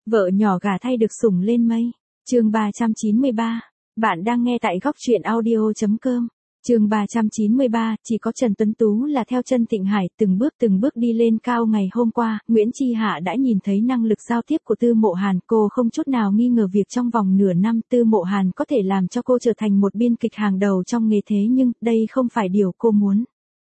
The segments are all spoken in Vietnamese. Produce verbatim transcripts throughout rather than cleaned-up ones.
Vợ nhỏ gả thay được sủng lên mây. Chương ba trăm chín mươi ba. Bạn đang nghe tại góc truyện audio chấm com. Chương ba trăm chín mươi ba, chỉ có Trần Tuấn Tú là theo chân Thịnh Hải từng bước từng bước đi lên cao. Ngày hôm qua, Nguyễn Chi Hạ đã nhìn thấy năng lực giao tiếp của Tư Mộ Hàn, cô không chút nào nghi ngờ việc trong vòng nửa năm Tư Mộ Hàn có thể làm cho cô trở thành một biên kịch hàng đầu trong nghề, thế nhưng đây không phải điều cô muốn.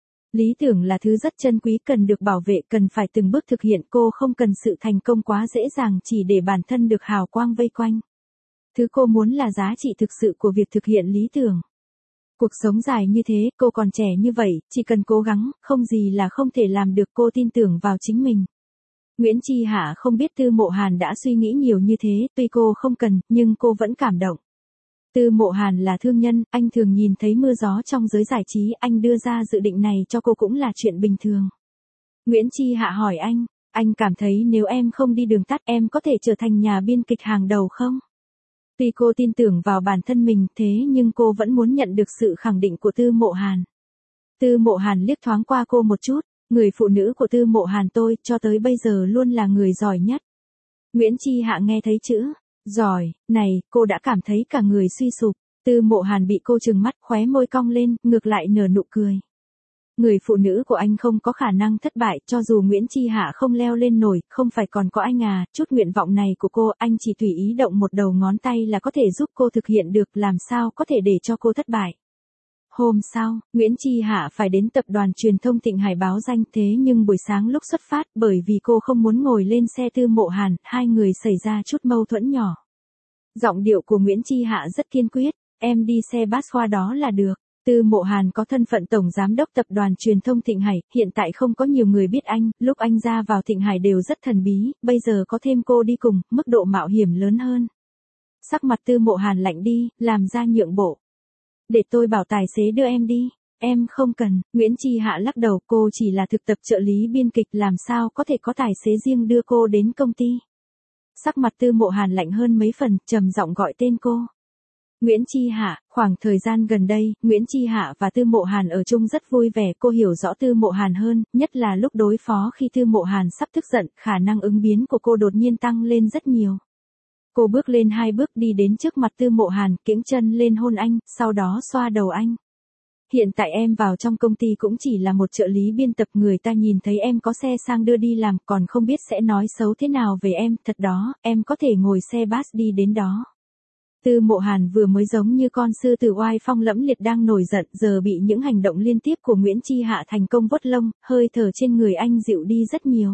Lý tưởng là thứ rất chân quý, cần được bảo vệ, cần phải từng bước thực hiện, cô không cần sự thành công quá dễ dàng chỉ để bản thân được hào quang vây quanh. Thứ cô muốn là giá trị thực sự của việc thực hiện lý tưởng. Cuộc sống dài như thế, cô còn trẻ như vậy, chỉ cần cố gắng, không gì là không thể làm được, cô tin tưởng vào chính mình. Nguyễn Chi Hạ không biết Tư Mộ Hàn đã suy nghĩ nhiều như thế, tuy cô không cần, nhưng cô vẫn cảm động. Tư Mộ Hàn là thương nhân, anh thường nhìn thấy mưa gió trong giới giải trí, anh đưa ra dự định này cho cô cũng là chuyện bình thường. Nguyễn Chi Hạ hỏi anh, anh cảm thấy nếu em không đi đường tắt em có thể trở thành nhà biên kịch hàng đầu không? Tuy cô tin tưởng vào bản thân mình, thế nhưng cô vẫn muốn nhận được sự khẳng định của Tư Mộ Hàn. Tư Mộ Hàn liếc thoáng qua cô một chút, người phụ nữ của Tư Mộ Hàn tôi, cho tới bây giờ luôn là người giỏi nhất. Nguyễn Chi Hạ nghe thấy chữ giỏi này, cô đã cảm thấy cả người suy sụp. Tư Mộ Hàn bị cô trừng mắt, khóe môi cong lên, ngược lại nở nụ cười. Người phụ nữ của anh không có khả năng thất bại, cho dù Nguyễn Chi Hạ không leo lên nổi, không phải còn có anh à, chút nguyện vọng này của cô, anh chỉ tùy ý động một đầu ngón tay là có thể giúp cô thực hiện được, làm sao có thể để cho cô thất bại. Hôm sau, Nguyễn Chi Hạ phải đến tập đoàn truyền thông Thịnh Hải báo danh, thế nhưng buổi sáng lúc xuất phát, bởi vì cô không muốn ngồi lên xe Tư Mộ Hàn, hai người xảy ra chút mâu thuẫn nhỏ. Giọng điệu của Nguyễn Chi Hạ rất kiên quyết, em đi xe bus qua đó là được. Tư Mộ Hàn có thân phận tổng giám đốc tập đoàn truyền thông Thịnh Hải, hiện tại không có nhiều người biết anh, lúc anh ra vào Thịnh Hải đều rất thần bí, bây giờ có thêm cô đi cùng, mức độ mạo hiểm lớn hơn. Sắc mặt Tư Mộ Hàn lạnh đi, làm ra nhượng bộ. Để tôi bảo tài xế đưa em đi. Em không cần. Nguyễn Chi Hạ lắc đầu, cô chỉ là thực tập trợ lý biên kịch, làm sao có thể có tài xế riêng đưa cô đến công ty. Sắc mặt Tư Mộ Hàn lạnh hơn mấy phần, trầm giọng gọi tên cô. Nguyễn Chi Hạ, khoảng thời gian gần đây, Nguyễn Chi Hạ và Tư Mộ Hàn ở chung rất vui vẻ, cô hiểu rõ Tư Mộ Hàn hơn, nhất là lúc đối phó khi Tư Mộ Hàn sắp tức giận, khả năng ứng biến của cô đột nhiên tăng lên rất nhiều. Cô bước lên hai bước đi đến trước mặt Tư Mộ Hàn, kiễng chân lên hôn anh, sau đó xoa đầu anh. Hiện tại em vào trong công ty cũng chỉ là một trợ lý biên tập, người ta nhìn thấy em có xe sang đưa đi làm, còn không biết sẽ nói xấu thế nào về em, thật đó, em có thể ngồi xe bus đi đến đó. Tư Mộ Hàn vừa mới giống như con sư tử oai phong lẫm liệt đang nổi giận, giờ bị những hành động liên tiếp của Nguyễn Chi Hạ thành công vuốt lông, hơi thở trên người anh dịu đi rất nhiều.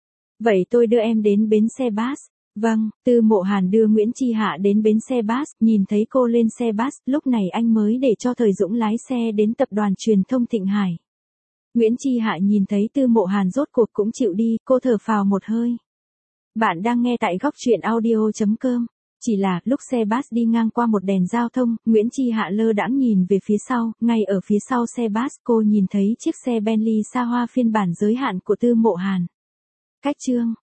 Vậy tôi đưa em đến bến xe bus. Vâng, Tư Mộ Hàn đưa Nguyễn Chi Hạ đến bến xe bus, nhìn thấy cô lên xe bus, lúc này anh mới để cho Thời Dũng lái xe đến tập đoàn truyền thông Thịnh Hải. Nguyễn Chi Hạ nhìn thấy Tư Mộ Hàn rốt cuộc cũng chịu đi, cô thở phào một hơi. Bạn đang nghe tại góc truyện audio chấm com. Chỉ là, lúc xe bus đi ngang qua một đèn giao thông, Nguyễn Chi Hạ lơ đãng nhìn về phía sau, ngay ở phía sau xe bus cô nhìn thấy chiếc xe Bentley xa hoa phiên bản giới hạn của Tư Mộ Hàn. Cách chương